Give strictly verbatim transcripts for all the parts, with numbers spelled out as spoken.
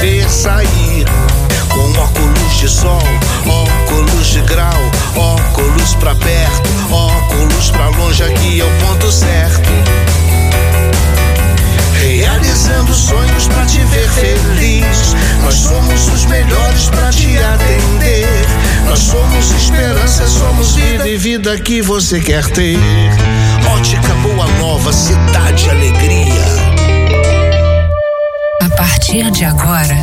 ver sair. Com óculos de sol, óculos de grau, óculos pra perto, óculos pra longe, aqui é o ponto certo. Realizando sonhos pra te ver feliz. Nós somos os melhores pra te atender. Nós somos esperança, somos vida e vida que você quer ter. Ótica Boa Nova, cidade alegria. A partir de agora,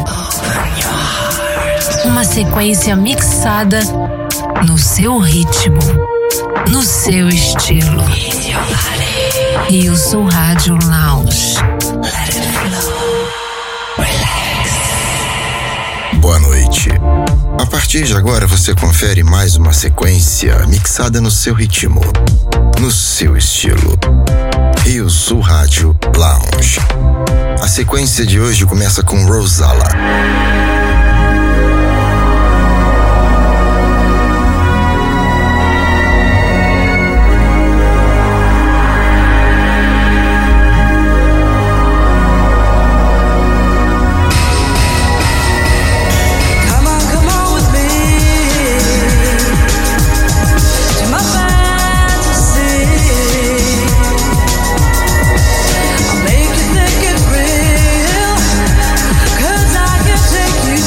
uma sequência mixada no seu ritmo, no seu estilo. E o Soul Rádio Lounge. Let it flow. Relax. Boa noite. A partir de agora você confere mais uma sequência mixada no seu ritmo, no seu estilo. Rio Soul Rádio Lounge. A sequência de hoje começa com Rosala. Make you think it's real, 'cause I can take you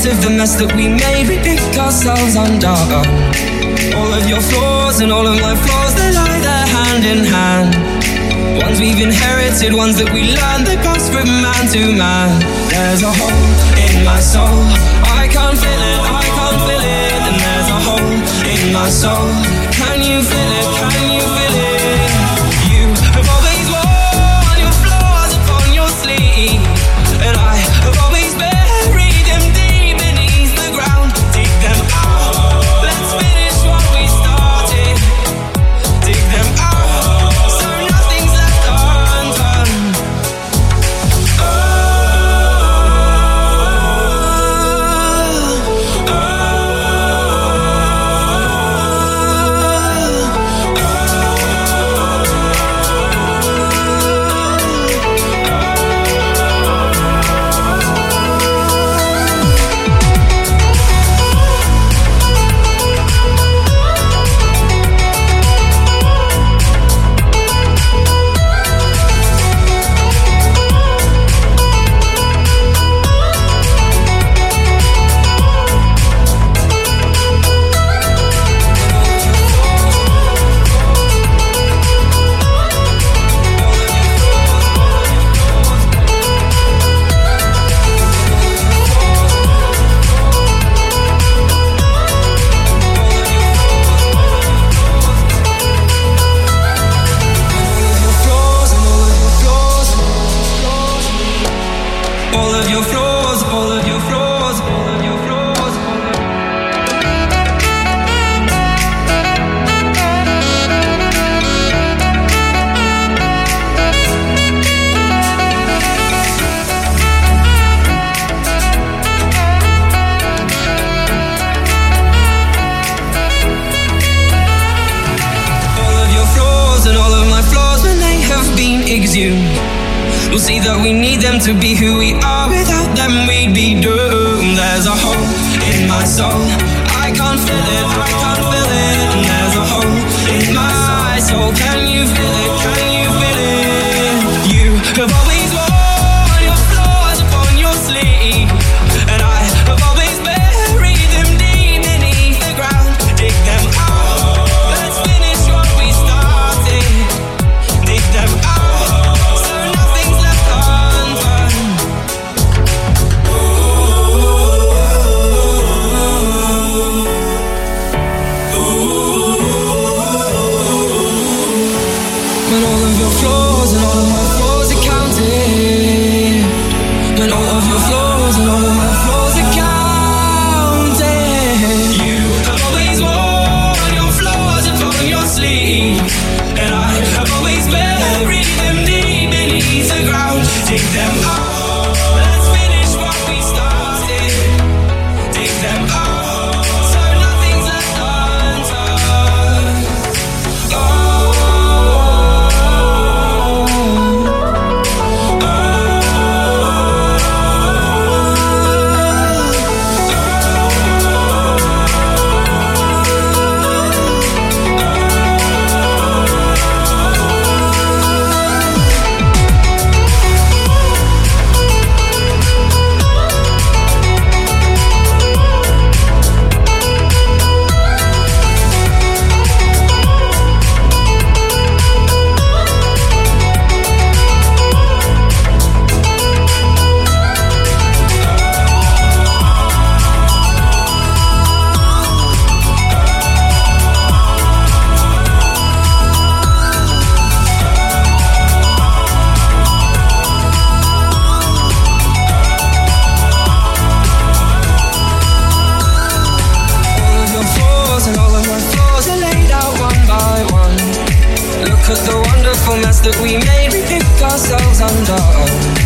of the mess that we made, we pick ourselves undone. All of your flaws and all of my flaws, they lie there hand in hand. Ones we've inherited, ones that we learned, they pass from man to man. There's a hole in my soul, I can't feel it, I can't feel it. And there's a hole in my soul, can you feel it, can you feel it? You have always worn your flaws upon your sleeve, and I have always buried them deep beneath the ground. Dig them out, let's finish what we started. Dig them out, so nothing's left undone. Oh, oh, all of your flaws, all of your flaws, all of your flaws. All of your flaws and all of my flaws, when they have been exhumed, we'll see that we need them to be who we are. Without them we'd be doomed. There's a hole in my soul, I can't feel it, I can't feel it. And there's a hole in my soul, can you feel it, can you feel it? You have always worn your flaws upon your sleeve, and I have always buried them deep beneath the ground. Dig them out, let's finish what we started. Dig them out, so nothing's left undone. When all of your flaws and all of my flaws are counted, when all of your flaws and all of my flaws are counted, you have always worn your flaws upon your sleeve, and I have always buried them deep beneath the ground. Dig them out, let's finish what we started. Dig them out, so nothing's left undone. Oh, Cause the wonderful mess that we made, we picked ourselves undone.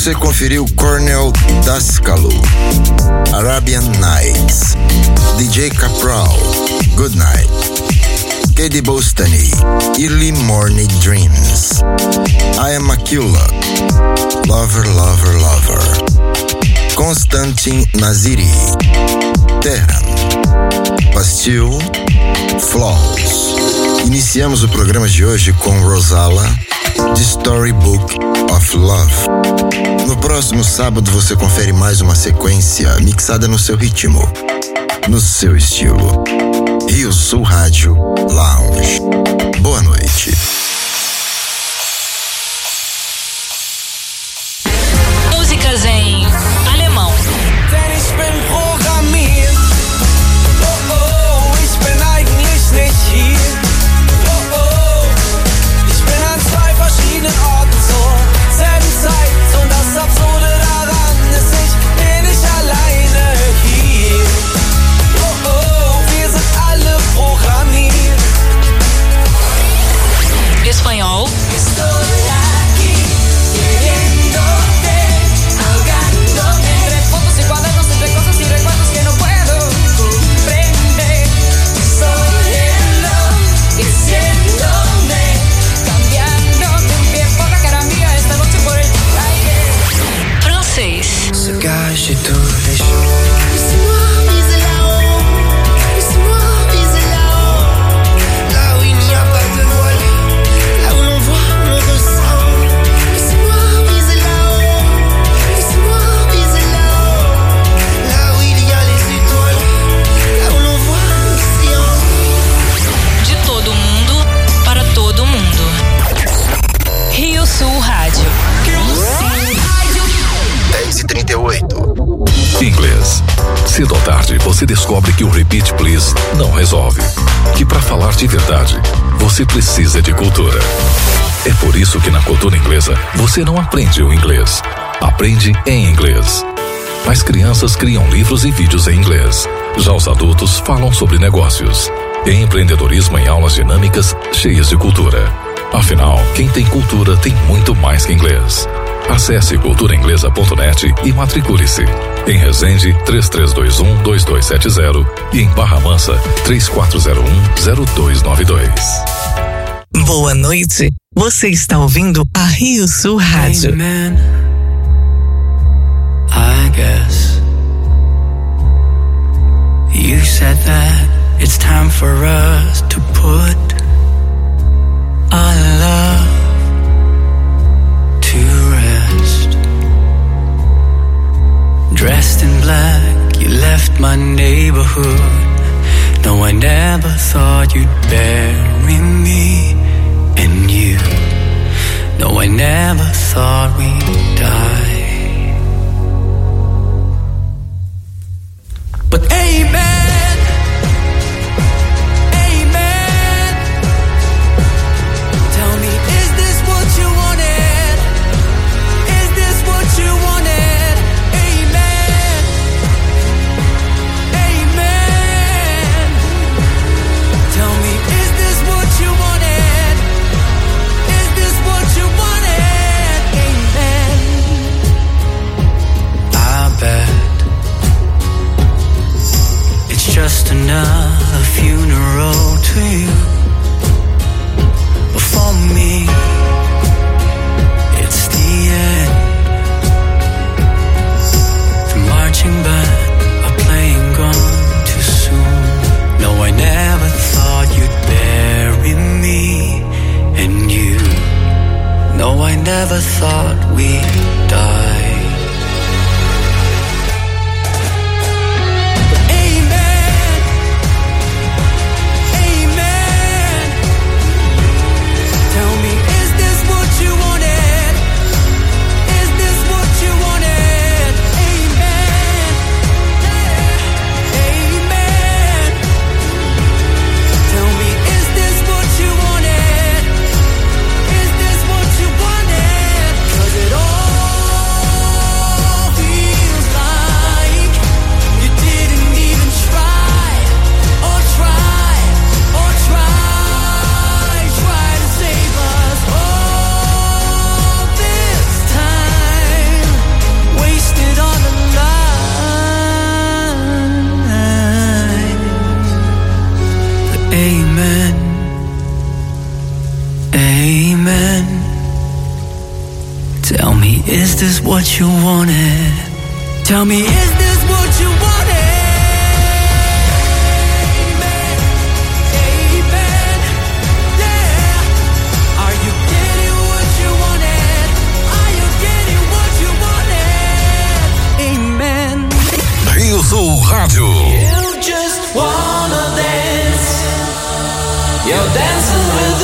Você conferiu Cornel Dascalo, Arabian Nights, D J Capral, Good Night, Katie Bostany, Early Morning Dreams, I Am Aquila, Lover, Lover, Lover, Konstantin Naziri, Tehran, Bastille, Flaws. Iniciamos o programa de hoje com Rosala, The Storybook of Love. No próximo sábado você confere mais uma sequência mixada no seu ritmo, no seu estilo. Rio Sul Rádio Lounge. Boa noite. Músicas em alemão. Denn ich bin programmiert. Oh oh, ich bin eigentlich nicht hier. Oh oh, ich bin an zwei verschiedenen Orten zur selben Zeit. Und das Absurde daran ist, ich bin nicht alleine hier. Oh oh, wir sind alle programmiert. Espanhol. Ce gage tous les jours. Laisse-moi viser là-haut, laisse-moi viser là-haut, là où il n'y a pas de voile, là où l'on voit, on ressent. Laisse-moi viser là-haut, laisse-moi viser là-haut, là où il y a les étoiles, là où l'on voit l'océan. De todo mundo para todo mundo. Rio Sul Rádio. dez e trinta e oito. Inglês. Cedo ou tarde, você descobre que o Repeat Please não resolve. Que para falar de verdade, você precisa de cultura. É por isso que na cultura inglesa, você não aprende o inglês. Aprende em inglês. As crianças criam livros e vídeos em inglês. Já os adultos falam sobre negócios. Em empreendedorismo em aulas dinâmicas, cheias de cultura. Afinal, quem tem cultura tem muito mais que inglês. Acesse cultura inglesa ponto net e matricule-se. Em Resende, três três dois um, dois dois sete zero e em Barra Mansa, três quatro zero um, zero dois nove dois. Boa noite. Você está ouvindo a Rio Sul Rádio. Amen. I guess you said that it's time for us to put our love to rest. Dressed in black, you left my neighborhood. No, I never thought you'd bury me. And you, no, I never thought we'd die. But amen, amen. Tell me, is this what you wanted? Is this what you wanted? Amen, amen. Tell me, is this what you wanted? Is this what you wanted? Amen. I bet it's just another funeral to you. But for me, it's the end. The marching band are playing gone too soon. No, I never thought you'd bury me. And you, no, I never thought we'd die. Amen, amen. Tell me, is this what you wanted? Is this what you wanted? Amen, this what you wanted? Tell me, is this what you wanted? Rio Sul Rádio. You just wanna dance. You're dancing with